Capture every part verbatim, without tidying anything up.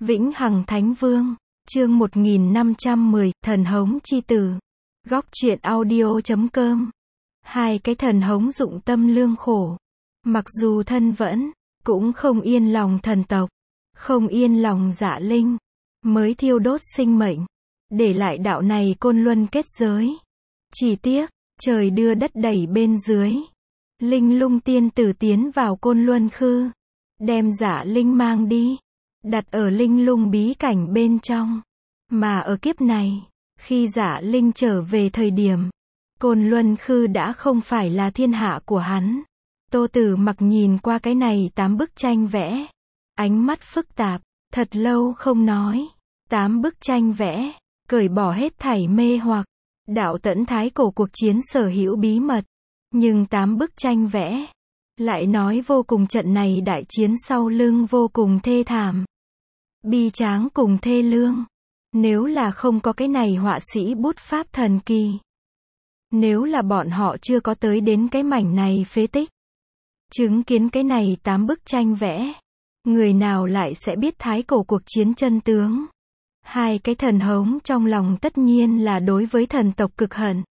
Vĩnh Hằng Thánh Vương, chương một nghìn năm trăm mười, thần hống chi tử. Góc truyện audio chấm com. Hai cái thần hống dụng tâm lương khổ. Mặc dù thân vẫn, cũng không yên lòng thần tộc, không yên lòng Dạ Linh, mới thiêu đốt sinh mệnh, để lại đạo này côn luân kết giới. Chỉ tiếc, trời đưa đất đẩy bên dưới. Linh lung tiên tử tiến vào côn luân khư, đem Dạ Linh mang đi, đặt ở linh lung bí cảnh bên trong. Mà ở kiếp này, khi Dạ Linh trở về thời điểm, côn luân khư đã không phải là thiên hạ của hắn. Tô Tử Mặc nhìn qua cái này tám bức tranh vẽ, ánh mắt phức tạp, thật lâu không nói. Tám bức tranh vẽ, cởi bỏ hết thảy mê hoặc, đạo tẫn thái cổ cuộc chiến sở hữu bí mật. Nhưng tám bức tranh vẽ, lại nói vô cùng trận này đại chiến sau lưng vô cùng thê thảm, bi tráng cùng thê lương. Nếu là không có cái này họa sĩ bút pháp thần kỳ, nếu là bọn họ chưa có tới đến cái mảnh này phế tích, chứng kiến cái này tám bức tranh vẽ, người nào lại sẽ biết thái cổ cuộc chiến chân tướng. Hai cái thần hống trong lòng tất nhiên là đối với thần tộc cực hận,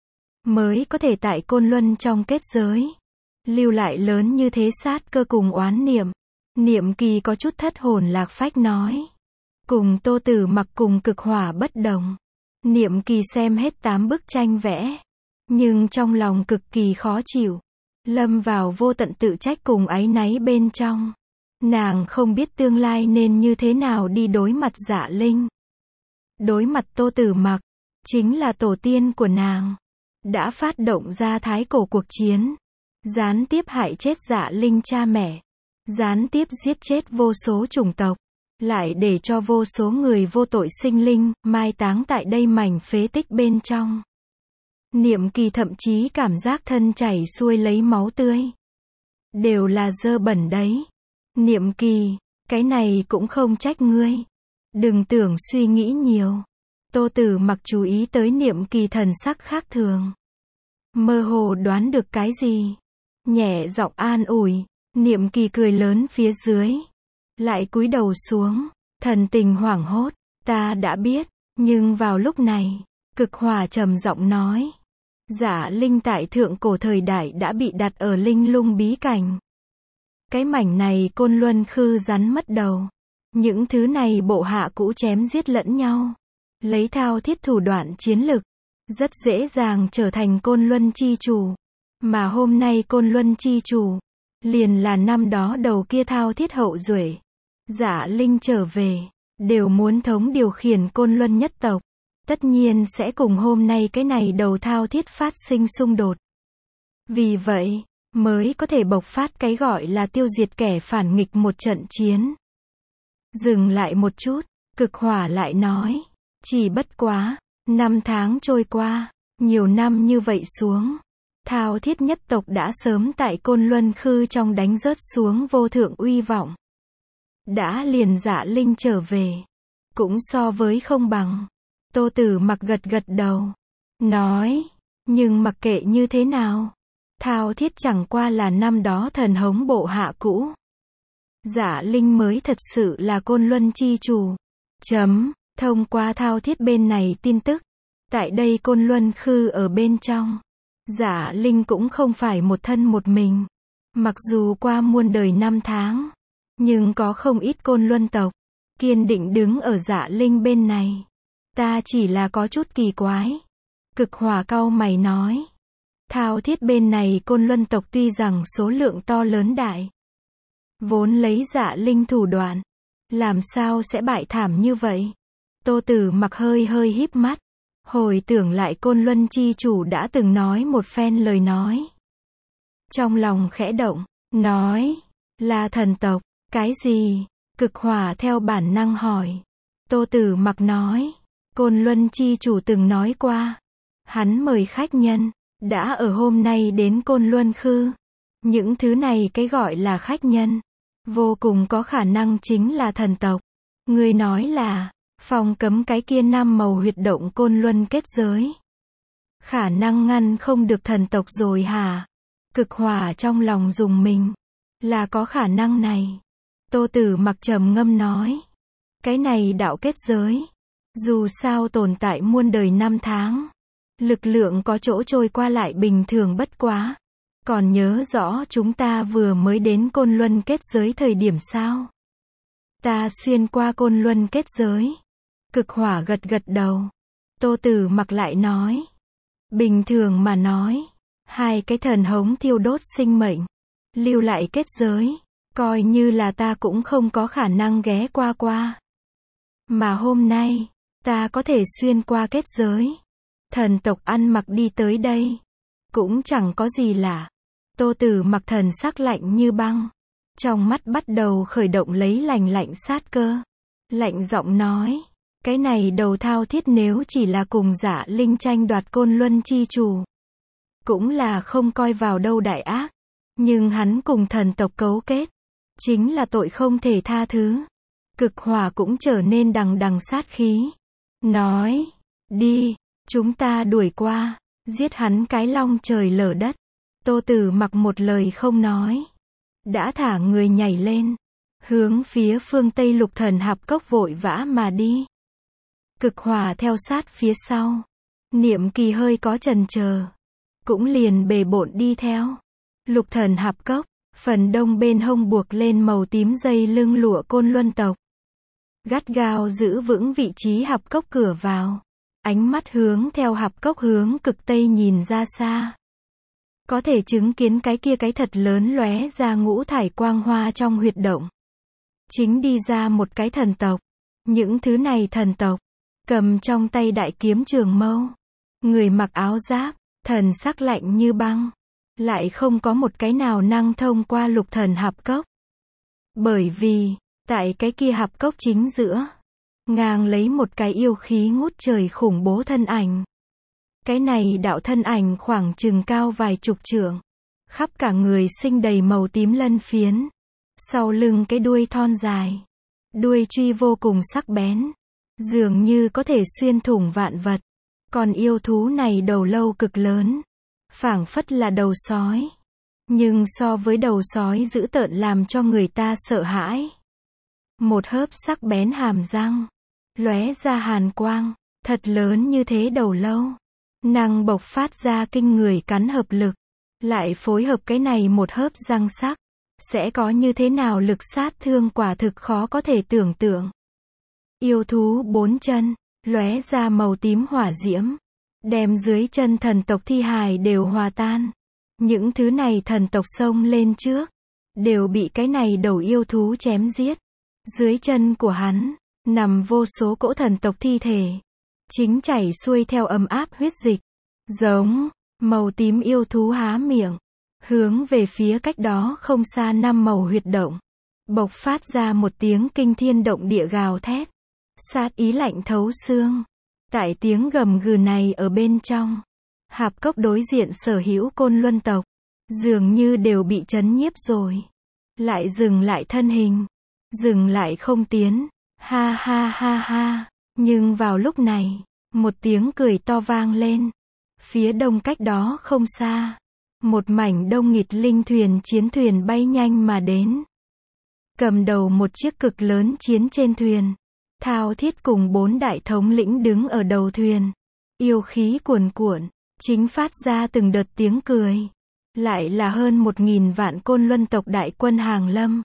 mới có thể tại côn luân trong kết giới, lưu lại lớn như thế sát cơ cùng oán niệm. Niệm Kỳ có chút thất hồn lạc phách nói. Cùng Tô Tử Mặc cùng Cực Hỏa bất đồng. Niệm Kỳ xem hết tám bức tranh vẽ, nhưng trong lòng cực kỳ khó chịu, lâm vào vô tận tự trách cùng áy náy bên trong. Nàng không biết tương lai nên như thế nào đi đối mặt Dạ Linh. Đối mặt Tô Tử Mặc, chính là tổ tiên của nàng, đã phát động ra thái cổ cuộc chiến, gián tiếp hại chết Dạ Linh cha mẹ, gián tiếp giết chết vô số chủng tộc, lại để cho vô số người vô tội sinh linh mai táng tại đây mảnh phế tích bên trong. Niệm Kỳ thậm chí cảm giác thân chảy xuôi lấy máu tươi, đều là dơ bẩn đấy. Niệm Kỳ, cái này cũng không trách ngươi, đừng tưởng suy nghĩ nhiều. Tô Tử Mặc chú ý tới Niệm Kỳ thần sắc khác thường, mơ hồ đoán được cái gì, nhẹ giọng an ủi. Niệm Kỳ cười lớn phía dưới, lại cúi đầu xuống, thần tình hoảng hốt. Ta đã biết. Nhưng vào lúc này, Cực Hỏa trầm giọng nói, Dạ Linh tại thượng cổ thời đại đã bị đặt ở linh lung bí cảnh. Cái mảnh này côn luân khư rắn mất đầu. Những thứ này bộ hạ cũ chém giết lẫn nhau, lấy thao thiết thủ đoạn chiến lực, rất dễ dàng trở thành côn luân chi chủ. Mà hôm nay côn luân chi chủ, liền là năm đó đầu kia thao thiết hậu duệ. Dạ Linh trở về, đều muốn thống điều khiển côn luân nhất tộc, tất nhiên sẽ cùng hôm nay cái này đầu thao thiết phát sinh xung đột. Vì vậy, mới có thể bộc phát cái gọi là tiêu diệt kẻ phản nghịch một trận chiến. Dừng lại một chút, Cực Hỏa lại nói, chỉ bất quá, năm tháng trôi qua, nhiều năm như vậy xuống, thao thiết nhất tộc đã sớm tại côn luân khư trong đánh rớt xuống vô thượng uy vọng. Đã liền Dạ Linh trở về, cũng so với không bằng. Tô Tử Mặc gật gật đầu, nói, nhưng mặc kệ như thế nào, thao thiết chẳng qua là năm đó thần hống bộ hạ cũ. Dạ Linh mới thật sự là côn luân chi chủ. Chấm, thông qua thao thiết bên này tin tức, tại đây côn luân khư ở bên trong, Dạ Linh cũng không phải một thân một mình. Mặc dù qua muôn đời năm tháng, nhưng có không ít côn luân tộc kiên định đứng ở Dạ Linh bên này. Ta chỉ là có chút kỳ quái. Cực Hỏa cau mày nói, thao thiết bên này côn luân tộc tuy rằng số lượng to lớn đại, vốn lấy Dạ Linh thủ đoạn, làm sao sẽ bại thảm như vậy? Tô Tử Mặc hơi hơi híp mắt, hồi tưởng lại côn luân chi chủ đã từng nói một phen lời nói. Trong lòng khẽ động, nói, là thần tộc. Cái gì? Cực Hỏa theo bản năng hỏi. Tô Tử Mặc nói, côn luân chi chủ từng nói qua, hắn mời khách nhân, đã ở hôm nay đến côn luân khư. Những thứ này cái gọi là khách nhân, vô cùng có khả năng chính là thần tộc. Người nói là, phong cấm cái kia năm màu huyệt động côn luân kết giới, khả năng ngăn không được thần tộc rồi hả? Cực Hỏa trong lòng rùng mình, là có khả năng này. Tô Tử Mặc trầm ngâm nói, Cái này đạo kết giới. Dù sao tồn tại muôn đời năm tháng. Lực lượng có chỗ trôi qua lại bình thường bất quá. Còn nhớ rõ chúng ta vừa mới đến Côn Luân kết giới thời điểm sao? Ta xuyên qua Côn Luân kết giới. Cực Hỏa gật gật đầu. Tô Tử Mặc lại nói. Bình thường mà nói. Hai cái thần hống thiêu đốt sinh mệnh. Lưu lại kết giới. Coi như là ta cũng không có khả năng ghé qua qua. Mà hôm nay, ta có thể xuyên qua kết giới. Thần tộc ăn mặc đi tới đây. Cũng chẳng có gì lạ. Tô Tử Mặc thần sắc lạnh như băng. Trong mắt bắt đầu khởi động lấy lành lạnh sát cơ. Lạnh giọng nói. Cái này đầu thao thiết nếu chỉ là cùng Dạ Linh tranh đoạt Côn Luân chi chủ. Cũng là không coi vào đâu đại ác. Nhưng hắn cùng thần tộc cấu kết. Chính là tội không thể tha thứ. Cực Hỏa cũng trở nên đằng đằng sát khí. Nói. Đi. Chúng ta đuổi qua. Giết hắn cái long trời lở đất. Tô Tử Mặc một lời không nói. Đã thả người nhảy lên. Hướng phía phương Tây Lục Thần Hạp Cốc vội vã mà đi. Cực Hỏa theo sát phía sau. Niệm Kỳ hơi có chần chờ. Cũng liền bề bộn đi theo. Lục Thần Hạp Cốc. Phần đông bên hông buộc lên màu tím dây lưng lụa Côn Luân tộc. Gắt gao giữ vững vị trí hạp cốc cửa vào. Ánh mắt hướng theo hạp cốc hướng cực Tây nhìn ra xa. Có thể chứng kiến cái kia cái thật lớn lóe ra ngũ thải quang hoa trong huyệt động. Chính đi ra một cái thần tộc. Những thứ này thần tộc. Cầm trong tay đại kiếm trường mâu. Người mặc áo giáp. Thần sắc lạnh như băng. Lại không có một cái nào năng thông qua lục thần hạp cốc. Bởi vì, tại cái kia hạp cốc chính giữa, ngang lấy một cái yêu khí ngút trời khủng bố thân ảnh. Cái này đạo thân ảnh khoảng chừng cao vài chục trượng. Khắp cả người sinh đầy màu tím lân phiến. Sau lưng cái đuôi thon dài. Đuôi truy vô cùng sắc bén. Dường như có thể xuyên thủng vạn vật. Còn yêu thú này đầu lâu cực lớn. Phảng phất là đầu sói. Nhưng so với đầu sói dữ tợn làm cho người ta sợ hãi. Một hớp sắc bén hàm răng. Lóe ra hàn quang. Thật lớn như thế đầu lâu. Năng bộc phát ra kinh người cắn hợp lực. Lại phối hợp cái này một hớp răng sắc. Sẽ có như thế nào lực sát thương quả thực khó có thể tưởng tượng. Yêu thú bốn chân. Lóe ra màu tím hỏa diễm. Đem dưới chân thần tộc thi hài đều hòa tan. Những thứ này thần tộc xông lên trước. Đều bị cái này đầu yêu thú chém giết. Dưới chân của hắn. Nằm vô số cỗ thần tộc thi thể. Chính chảy xuôi theo ấm áp huyết dịch. Giống. Màu tím yêu thú há miệng. Hướng về phía cách đó không xa năm màu huyệt động. Bộc phát ra một tiếng kinh thiên động địa gào thét. Sát ý lạnh thấu xương. Tại tiếng gầm gừ này ở bên trong. Hạp cốc đối diện sở hữu Côn Luân tộc. Dường như đều bị chấn nhiếp rồi. Lại dừng lại thân hình. Dừng lại không tiến. Ha ha ha ha. Nhưng vào lúc này. Một tiếng cười to vang lên. Phía đông cách đó không xa. Một mảnh đông nghịt linh thuyền chiến thuyền bay nhanh mà đến. Cầm đầu một chiếc cực lớn chiến trên thuyền. Thao Thiết cùng bốn đại thống lĩnh đứng ở đầu thuyền. Yêu khí cuồn cuộn. Chính phát ra từng đợt tiếng cười. Lại là hơn một nghìn vạn Côn Luân tộc đại quân hàng lâm.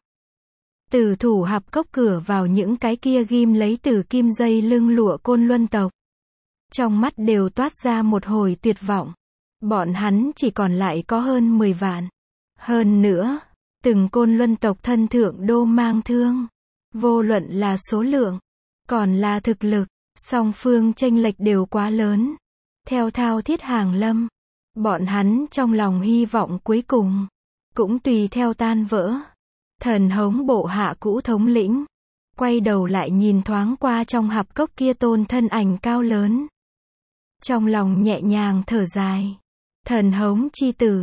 Tử thủ hạp cốc cửa vào những cái kia ghim lấy tử kim dây lưng lụa Côn Luân tộc. Trong mắt đều toát ra một hồi tuyệt vọng. Bọn hắn chỉ còn lại có hơn mười vạn. Hơn nữa, từng Côn Luân tộc thân thượng đô mang thương. Vô luận là số lượng, còn là thực lực, song phương chênh lệch đều quá lớn. Theo Thao Thiết hàng lâm, bọn hắn trong lòng hy vọng cuối cùng, cũng tùy theo tan vỡ. Thần hống bộ hạ cũ thống lĩnh, quay đầu lại nhìn thoáng qua trong hạp cốc kia tôn thân ảnh cao lớn. Trong lòng nhẹ nhàng thở dài. Thần hống chi tử,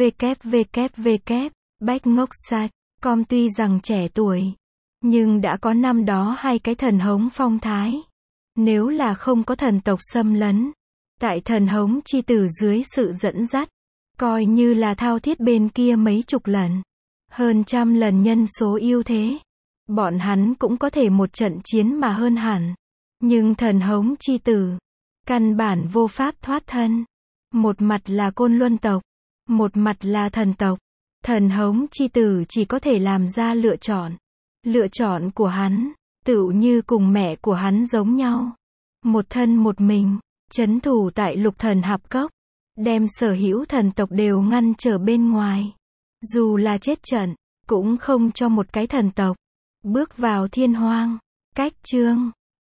www, Bách Ngốc Sạch, com tuy rằng trẻ tuổi, nhưng đã có năm đó hai cái thần hống phong thái. Nếu là không có thần tộc xâm lấn, tại thần hống chi tử dưới sự dẫn dắt, coi như là Thao Thiết bên kia mấy chục lần, hơn trăm lần nhân số ưu thế, bọn hắn cũng có thể một trận chiến mà hơn hẳn. Nhưng thần hống chi tử, căn bản vô pháp thoát thân. Một mặt là côn luân tộc, một mặt là thần tộc. Thần hống chi tử chỉ có thể làm ra lựa chọn. Lựa chọn của hắn, tựu như cùng mẹ của hắn giống nhau. Một thân một mình, trấn thủ tại lục thần hạp cốc, đem sở hữu thần tộc đều ngăn trở bên ngoài. Dù là chết trận, cũng không cho một cái thần tộc bước vào thiên hoang. Cách chương